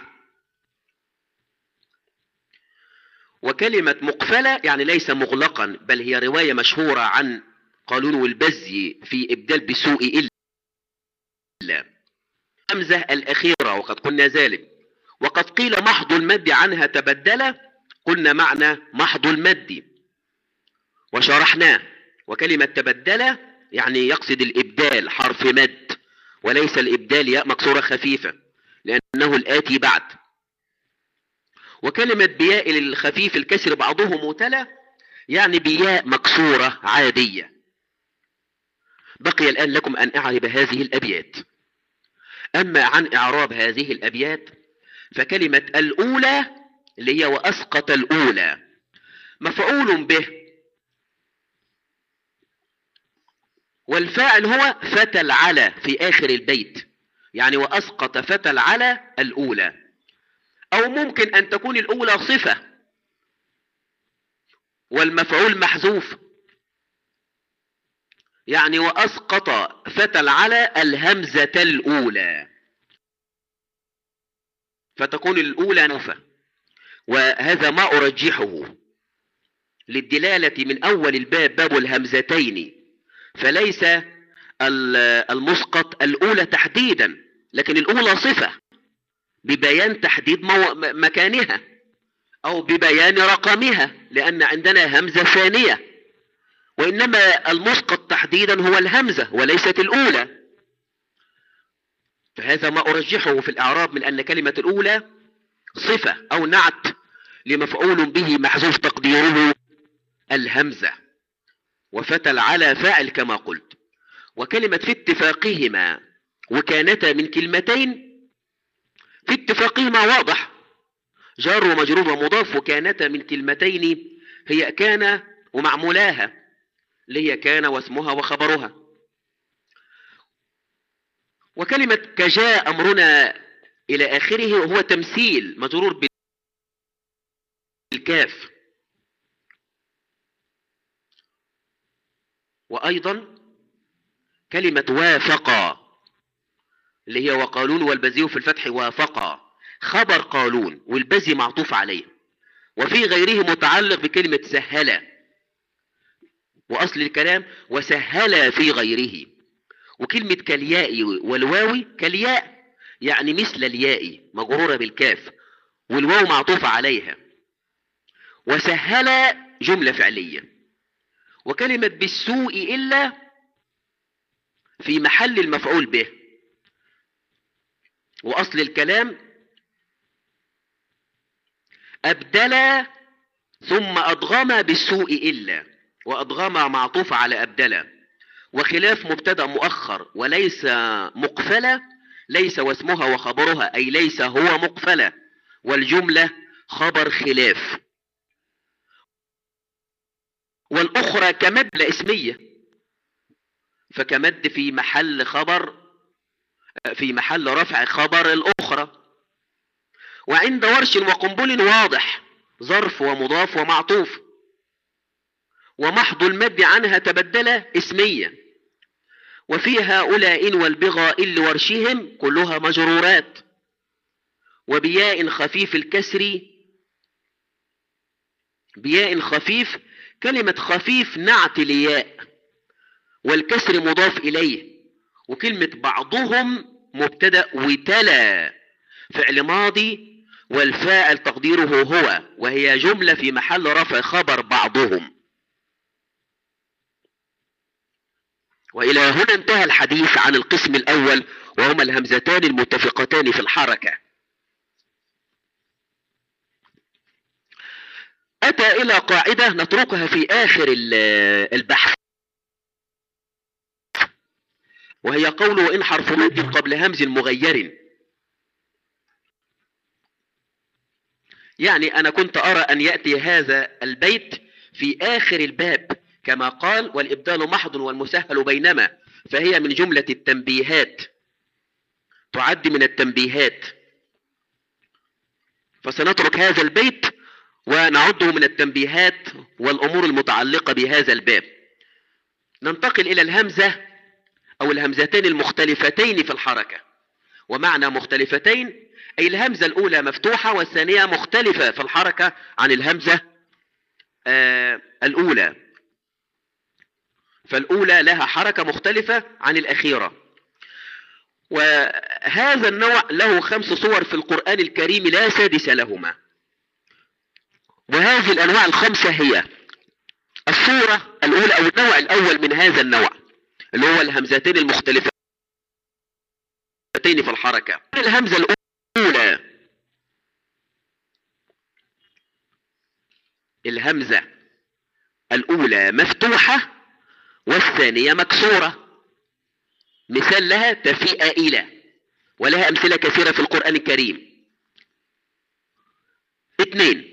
وكلمة مقفلة يعني ليس مغلقا، بل هي رواية مشهورة عن قالون والبزي في إبدال بسوء إلا همزة الأخيرة، وقد قلنا ذلك. وقد قيل محض المد عنها تبدل، قلنا معنى محض المد وشرحناه. وكلمة تبدل يعني يقصد الإبدال حرف مد، وليس الإبدال ياء مكسورة خفيفة، لأنه الآتي بعد. وكلمة بياء الخفيف الكسر بعضه متلى يعني بياء مكسورة عادية. بقي الآن لكم أن أعرب هذه الأبيات. أما عن إعراب هذه الأبيات فكلمة الأولى اللي هي وأسقط الأولى مفعول به، والفاعل هو فتى العلى في آخر البيت، يعني وأسقط فتى العلى الأولى. أو ممكن أن تكون الأولى صفة والمفعول محذوف، يعني وأسقط فتى العلى الهمزة الأولى، فتكون الأولى نفى. وهذا ما أرجحه للدلالة من أول الباب باب الهمزتين، فليس المسقط الأولى تحديدا، لكن الأولى صفة ببيان تحديد مكانها أو ببيان رقمها، لأن عندنا همزة ثانية، وإنما المسقط تحديدا هو الهمزة وليست الأولى. فهذا ما أرجحه في الإعراب من أن كلمة الأولى صفة أو نعت لمفعول به محذوف تقديره الهمزة، وفتى العلى فاعل كما قلت. وكلمة في اتفاقهما وكانتا من كلمتين، في اتفاقهما واضح جار ومجرور ومضاف، وكانتا من كلمتين هي كان ومعمولاها اللي هي كان واسمها وخبرها. وكلمة كجاء أمرنا إلى آخره هو تمثيل مجرور بالكاف. وأيضا كلمة وافقا اللي هي وقالون والبزي في الفتح وافقا خبر قالون، والبزي معطوف عليه، وفي غيره متعلق بكلمة سهل، وأصل الكلام وسهل في غيره. وكلمة كالياء والواوي، كالياء يعني مثل الياء مجرورة بالكاف والواو معطوف عليها، وسهل جملة فعلية. وكلمة بالسوء إلا في محل المفعول به، وأصل الكلام أبدل ثم أضغم بالسوء إلا، وأضغم معطوف على أبدل. وخلاف مبتدأ مؤخر وليس مقفلة، ليس واسمها وخبرها أي ليس هو مقفلة، والجملة خبر خلاف. والأخرى كمد اسمية، فكمد في محل خبر، في محل رفع خبر الأخرى. وعند ورش وقنبل واضح ظرف ومضاف ومعطوف، ومحض المد عنها تبدل اسمية. وفي هؤلاء والبغاء لورشهم كلها مجرورات. وبياء خفيف الكسر، بياء خفيف كلمة خفيف نعت لياء، والكسر مضاف إليه. وكلمة بعضهم مبتدأ وتلا فعل ماضي، والفاعل تقديره هو، وهي جملة في محل رفع خبر بعضهم. وإلى هنا انتهى الحديث عن القسم الأول، وهما الهمزتان المتفقتان في الحركة. أتى إلى قاعدة نتركها في آخر البحث، وهي قوله وإن حرف مد قبل همز مغير. يعني أنا كنت أرى أن يأتي هذا البيت في آخر الباب كما قال والإبدال محض والمسهل بينما، فهي من جملة التنبيهات، تعد من التنبيهات. فسنترك هذا البيت ونعده من التنبيهات والأمور المتعلقة بهذا الباب. ننتقل إلى الهمزة أو الهمزتين المختلفتين في الحركة. ومعنى مختلفتين أي الهمزة الأولى مفتوحة والثانية مختلفة في الحركة عن الهمزة الأولى، فالأولى لها حركة مختلفة عن الأخيرة. وهذا النوع له 5 صور في القرآن الكريم لا سادس لهما. وهذه الأنواع ال5 هي الصورة الأولى أو النوع الأول من هذا النوع اللي هو الهمزتين المختلفتين في الحركة. الهمزة الأولى الهمزة الأولى مفتوحة والثانية مكسورة. مثال لها تفيء إلى، ولها أمثلة كثيرة في القرآن الكريم. 2،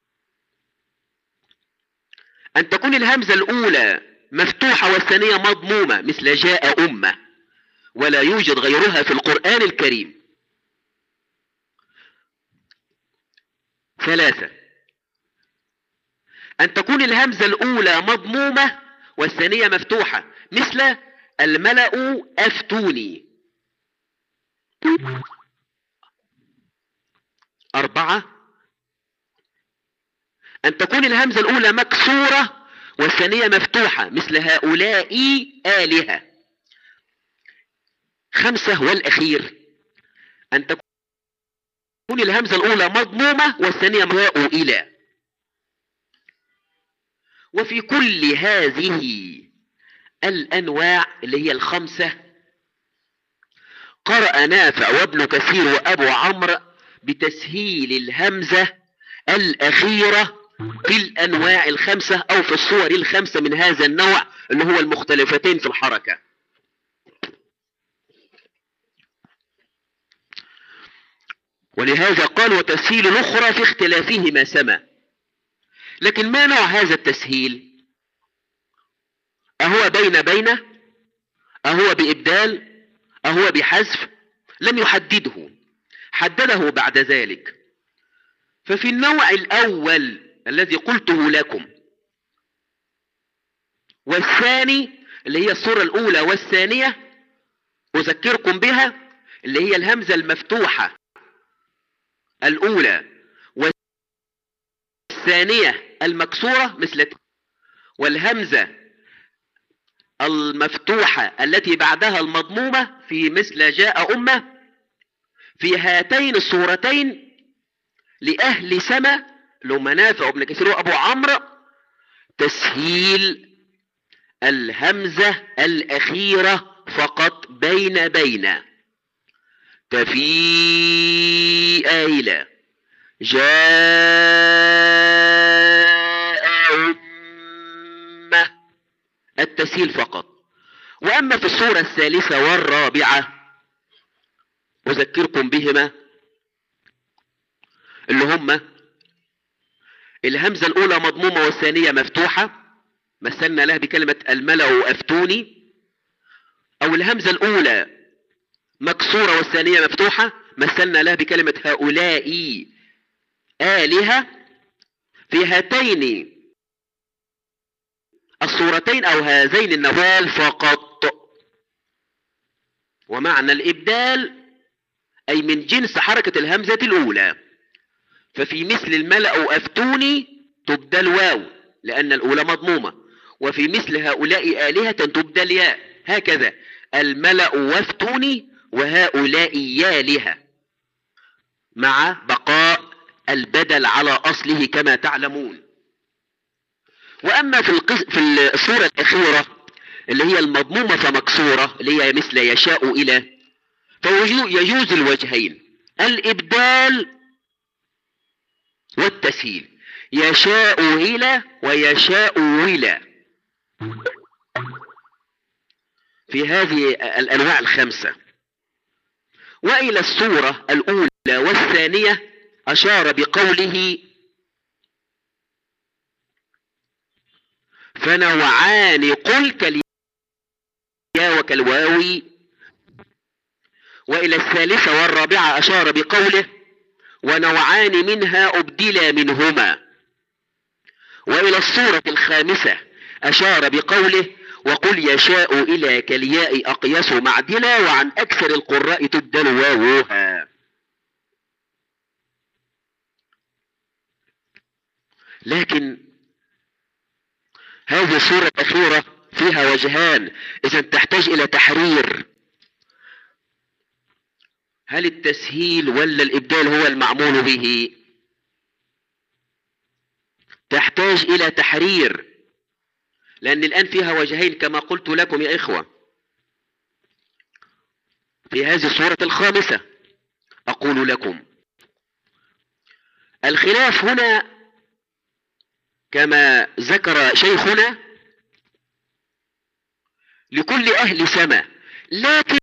أن تكون الهمزة الأولى مفتوحة والثانية مضمومة مثل جاء أمة، ولا يوجد غيرها في القرآن الكريم. 3، أن تكون الهمزة الأولى مضمومة والثانية مفتوحة مثل الملأ أفتوني. 4، أن تكون الهمزة الأولى مكسورة والثانية مفتوحة مثل هؤلاء آلهة. 5 والأخير، أن تكون الهمزة الأولى مضمومة والثانية ماء إلى. وفي كل هذه الأنواع اللي هي ال5 قرأ نافع وابن كثير وأبو عمرو بتسهيل الهمزة الأخيرة في الأنواع ال5 أو في الصور ال5 من هذا النوع اللي هو المختلفتين في الحركة. ولهذا قال وتسهيل الأخرى في اختلافهما سما. لكن ما نوع هذا التسهيل؟ أهو بين أهو بإبدال أهو بحذف؟ لم يحدده، حدده بعد ذلك. ففي النوع الأول الذي قلته لكم والثاني اللي هي الصورة الأولى والثانية أذكركم بها، اللي هي الهمزة المفتوحة الأولى والثانية المكسورة مثل، والهمزة المفتوحة التي بعدها المضمومة في مثل جاء أمة. في هاتين الصورتين لأهل سما لما نافع وابن كثير وأبو عمرو تسهيل الهمزة الأخيرة فقط بين تفيء إلى جاء أمة، التسهيل فقط. وأما في الصورة الثالثة والرابعة أذكركم بهما، اللي هما الهمزة الأولى مضمومة والثانية مفتوحة مثلنا لها بكلمة الملأ أفتوني، أو الهمزة الأولى مكسورة والثانية مفتوحة مثلنا لها بكلمة هؤلاء آلهة. في هاتين الصورتين أو هذين النوال فقط. ومعنى الإبدال أي من جنس حركة الهمزة الأولى. ففي مثل الملأ أفتوني تبدل واو لأن الأولى مضمومة، وفي مثل هؤلاء آلهة تبدل ياء، هكذا الملأ وافتوني وهؤلاء يالهة، مع بقاء البدل على أصله كما تعلمون. وأما في الصورة الأخيرة اللي هي المضمومة فمكسورة اللي هي مثل يشاء إلى، فيجوز الوجهين، الإبدال والتسهيل، يشاء إلى ويشاء إلى، في هذه الأنواع ال5. وإلى الصورة الأولى والثانية أشار بقوله فنوعان قل كالياء وكالواو. وإلى الثالثة والرابعة أشار بقوله ونوعان منها أبدلا منهما. وإلى الصورة الخامسة أشار بقوله وقل يشاء إلى كالياء أقيس معدلا، وعن أكثر القراء تبدل واوها. لكن هذه الصورة الأخيرة فيها وجهان، إذا تحتاج إلى تحرير. هل التسهيل ولا الإبدال هو المعمول به؟ تحتاج إلى تحرير، لأن الآن فيها وجهين كما قلت لكم يا إخوة. في هذه الصورة الخامسة أقول لكم الخلاف هنا كما ذكر شيخنا لكل أهل سماء، لكن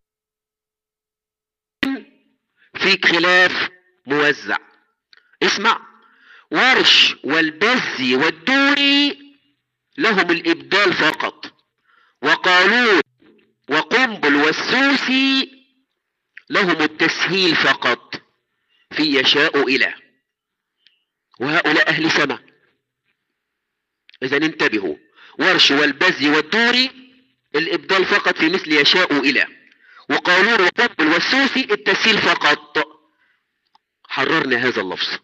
في خلاف موزع. اسمع: ورش والبزي والدوري لهم الإبدال فقط، وقالون وقنبل والسوسي لهم التسهيل فقط في يشاء إله. وهؤلاء أهل سماء. إذا انتبهوا: ورش والبزي والدوري الإبدال فقط في مثل يشاء إله، وقالون وقنبل والسوسي التسهيل فقط. حررنا هذا اللفظ.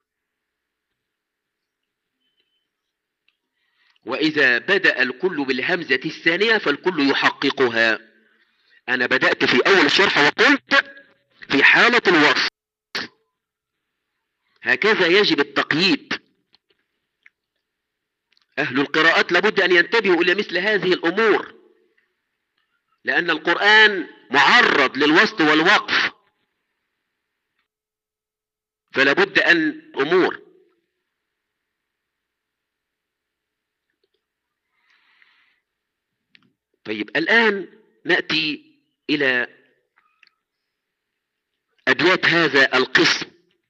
وإذا بدأ الكل بالهمزة الثانية فالكل يحققها. أنا بدأت في أول الشرح وقلت في حالة الوصل هكذا يجب التقييد. أهل القراءات لابد أن ينتبهوا إلى مثل هذه الأمور، لأن القرآن معرض للوصل والوقف، فلابد أن أمور. طيب، الآن نأتي إلى أبيات هذا القسم.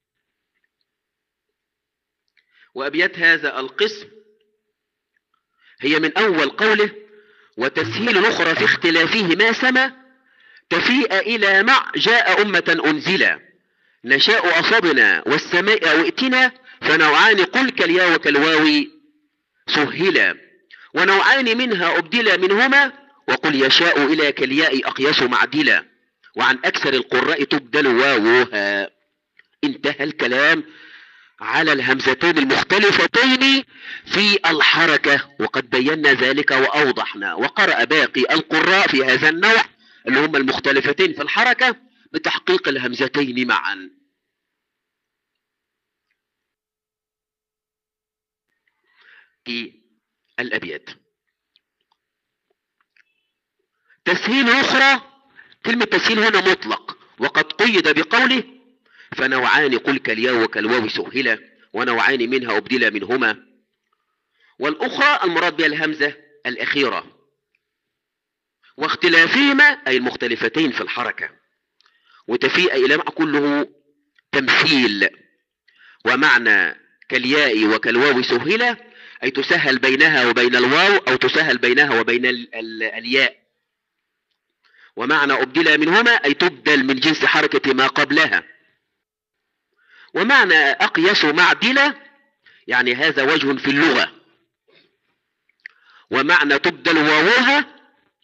وأبيات هذا القسم هي من أول قوله: وتسهيل الأخرى في اختلافه ما سما، تفيء إلى مع جاء أمة أنزلا، نشاء أصبنا والسماء أوئتنا، فنوعان قل كاليا وكالواو سهلا، ونوعان منها أبدلا منهما، وقل يشاء إلى كالياء أقيس معدلا، وعن أكثر القراء تبدل واوها. انتهى الكلام على الهمزتين المختلفتين في الحركة، وقد بينا ذلك وأوضحنا. وقرأ باقي القراء في هذا النوع اللي هم المختلفتين في الحركة بتحقيق الهمزتين معا. في الأبيات تسهيل أخرى، كلمة تسهيل هنا مطلق، وقد قيد بقوله: فنوعان قل كاليا وكالواو سهلا، ونوعان منها أبدلا منهما. والأخرى المراد بها الهمزة الأخيرة، واختلافهما أي المختلفتين في الحركة. وتفيء إلى مع كله تمثيل. ومعنى كالياء وكالواو سهلا أي تسهل بينها وبين الواو، أو تسهل بينها وبين الياء. ومعنى أبدلا منهما أي تبدل من جنس حركة ما قبلها. ومعنى أقيس معدلة يعني هذا وجه في اللغة. ومعنى تبدل واوها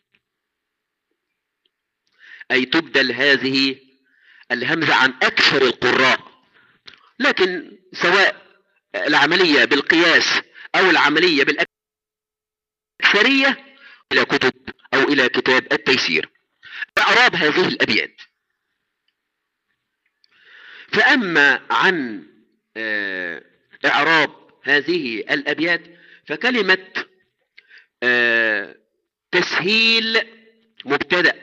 أي تبدل هذه الهمزة عن أكثر القراء. لكن سواء العملية بالقياس أو العملية بالأكثرية إلى كتب أو إلى كتاب التيسير. إعراب هذه الأبيات: فأما عن إعراب هذه الأبيات فكلمة تسهيل مبتدأ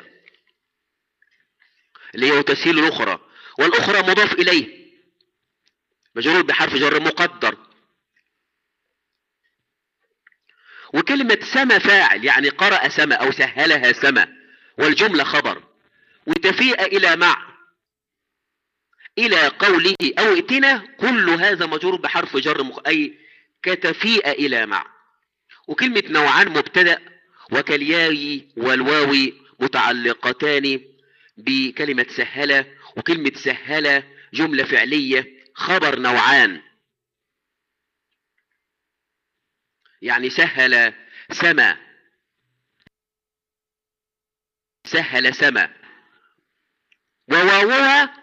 اللي هو تسهيل الأخرى، والأخرى مضاف إليه مجرور بحرف جر مقدر. وكلمة سما فاعل يعني قرأ سما أو سهلها سما، والجملة خبر. وتفيء إلى مع إلى قوله أو ائتنا كل هذا مجرور بحرف جر أي كتفيء إلى مع. وكلمة نوعان مبتدأ، وكالياء والواو متعلقتان بكلمة سهلة. وكلمة سهلة جملة فعلية خبر نوعان، يعني سهل سما، سهل سما. وواوها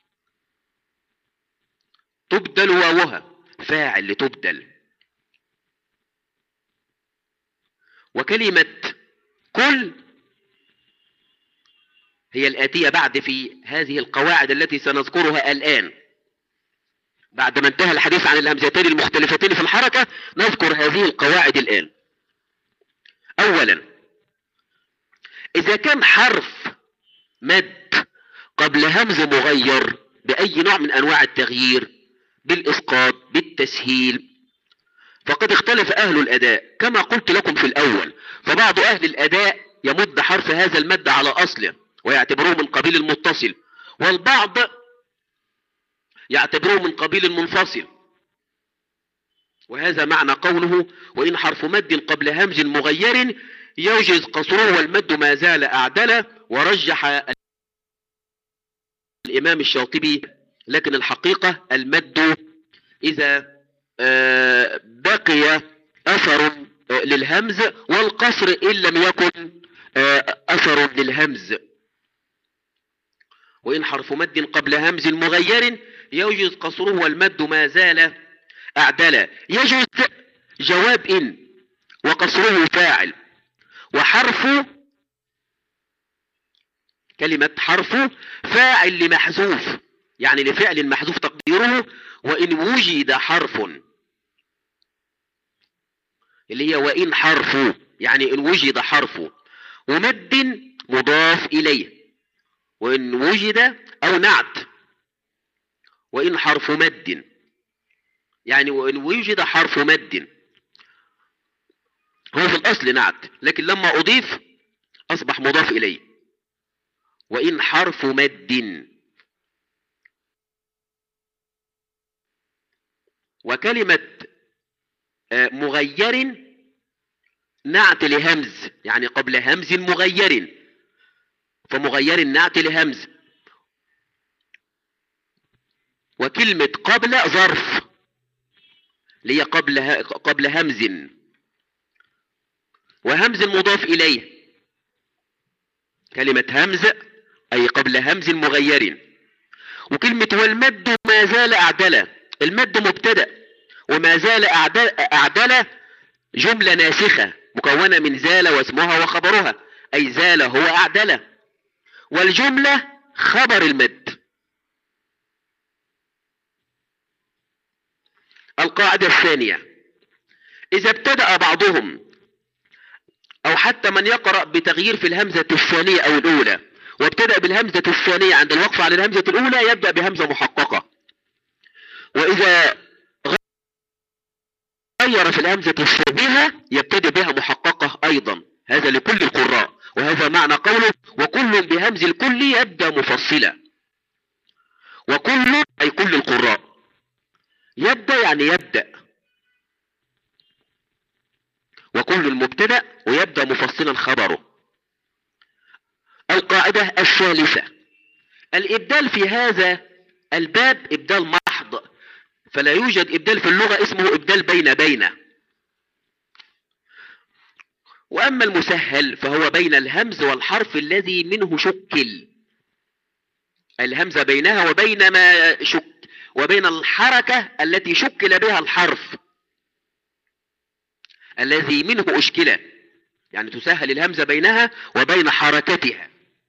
تبدل واوها فاعل لتبدل. وكلمة كل هي الآتية بعد في هذه القواعد التي سنذكرها الآن. بعد ما انتهى الحديث عن الهمزتين المختلفتين في الحركة نذكر هذه القواعد الآن. أولا، إذا كان حرف مد قبل همز مغير بأي نوع من أنواع التغيير، بالإسقاط بالتسهيل فقد اختلف أهل الأداء كما قلت لكم في الأول. فبعض أهل الأداء يمد حرف هذا المد على أصله ويعتبروه من قبيل المتصل، والبعض يعتبروه من قبيل المنفصل. وهذا معنى قوله وإن حرف مد قبل همز مغير يوجز قصره والمد ما زال أعدل. ورجح الإمام الشاطبي، لكن الحقيقة المد إذا بقي أثر للهمز، والقصر إن لم يكن أثر للهمز. وإن حرف مد قبل همز مغير يوجز قصره والمد ما زال أعدل. يجوز جواب إن وقصره فاعل، وحرف كلمة حرف فاعل لمحذوف، يعني لفعل محذوف تقديره وإن وجد حرف، اللي هي وإن حرف يعني إن وجد حرف، ومد مضاف إليه وإن وجد أو نعت. وإن حرف مد يعني وإن وجد حرف مد، هو في الأصل نعت لكن لما أضيف أصبح مضاف إليه. وإن حرف مد. وكلمة مغير نعت لهمز، يعني قبل همز مغير، فمغير نعت لهمز. وكلمة قبل ظرف اللي هي قبل همز، وهمز مضاف إليه. كلمة همز أي قبل همز مغير. وكلمة والمد ما زال أعدل، المد مبتدأ وما زال أعدل جملة ناسخة مكونة من زال واسمها وخبرها، أي زال هو أعدل، والجملة خبر المد. القاعدة الثانية: إذا ابتدأ بعضهم أو حتى من يقرأ بتغيير في الهمزة الثانية أو الأولى وابتدأ بالهمزة الثانية عند الوقف على الهمزة الأولى يبدأ بهمزة محققة، وإذا غير في الهمزة الشابهة يبتدئ بها محققة أيضا. هذا لكل القراء، وهذا معنى قوله وكل بهمز الكل يبدأ مفصلا. وكل أي كل القراء، يبدأ يعني يبدأ، وكل المبتدأ ويبدأ مفصلا خبره. القاعدة الثالثة: الإبدال في هذا الباب إبدال محض، فلا يوجد إبدال في اللغة اسمه إبدال بين. وأما المسهل فهو بين الهمز والحرف الذي منه شكل، الهمزة بينها وبين ما وبين الحركة التي شكل بها الحرف الذي منه أشكل، يعني تسهل الهمزة بينها وبين حركتها.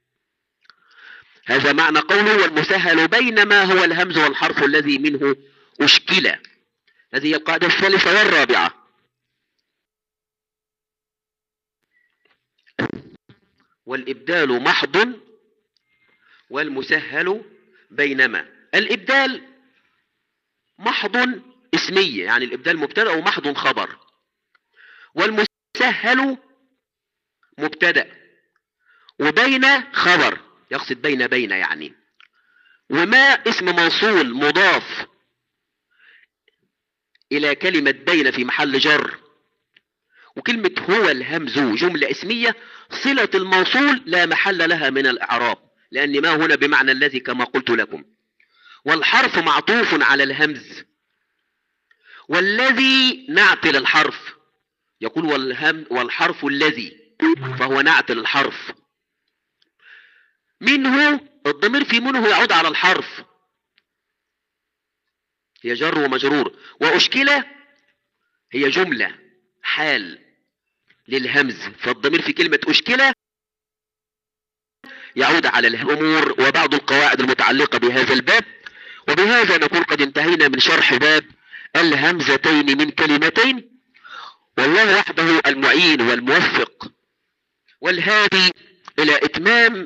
هذا معنى قوله والمسهل بين ما هو الهمز والحرف الذي منه أشكل. هذه هي القاعدة الثالثة والرابعة. والإبدال محض والمسهل بينما. الإبدال محض اسمية، يعني الإبدال مبتدأ ومحض خبر، والمسهل مبتدأ وبين خبر، يقصد بين يعني، وما اسم موصول مضاف إلى كلمة بين في محل جر. وكلمة هو الهمز جملة اسمية صلة الموصول لا محل لها من الإعراب، لأن ما هنا بمعنى الذي كما قلت لكم. والحرف معطوف على الهمز، والذي نعت للحرف، يقول والحرف الذي فهو نعت للحرف. منه الضمير في منه يعود على الحرف، هي جر ومجرور. وأشكلة هي جملة حال للهمز، فالضمير في كلمة أشكلة يعود على الأمور وبعض القواعد المتعلقة بهذا الباب. وبهذا نكون قد انتهينا من شرح باب الهمزتين من كلمتين، والله وحده المعين والموفق والهادي إلى إتمام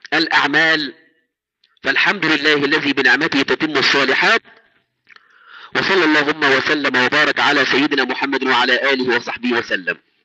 الأعمال. فالحمد لله الذي بنعمته تتم الصالحات، وصلى اللهم وسلم وبارك على سيدنا محمد وعلى آله وصحبه وسلم.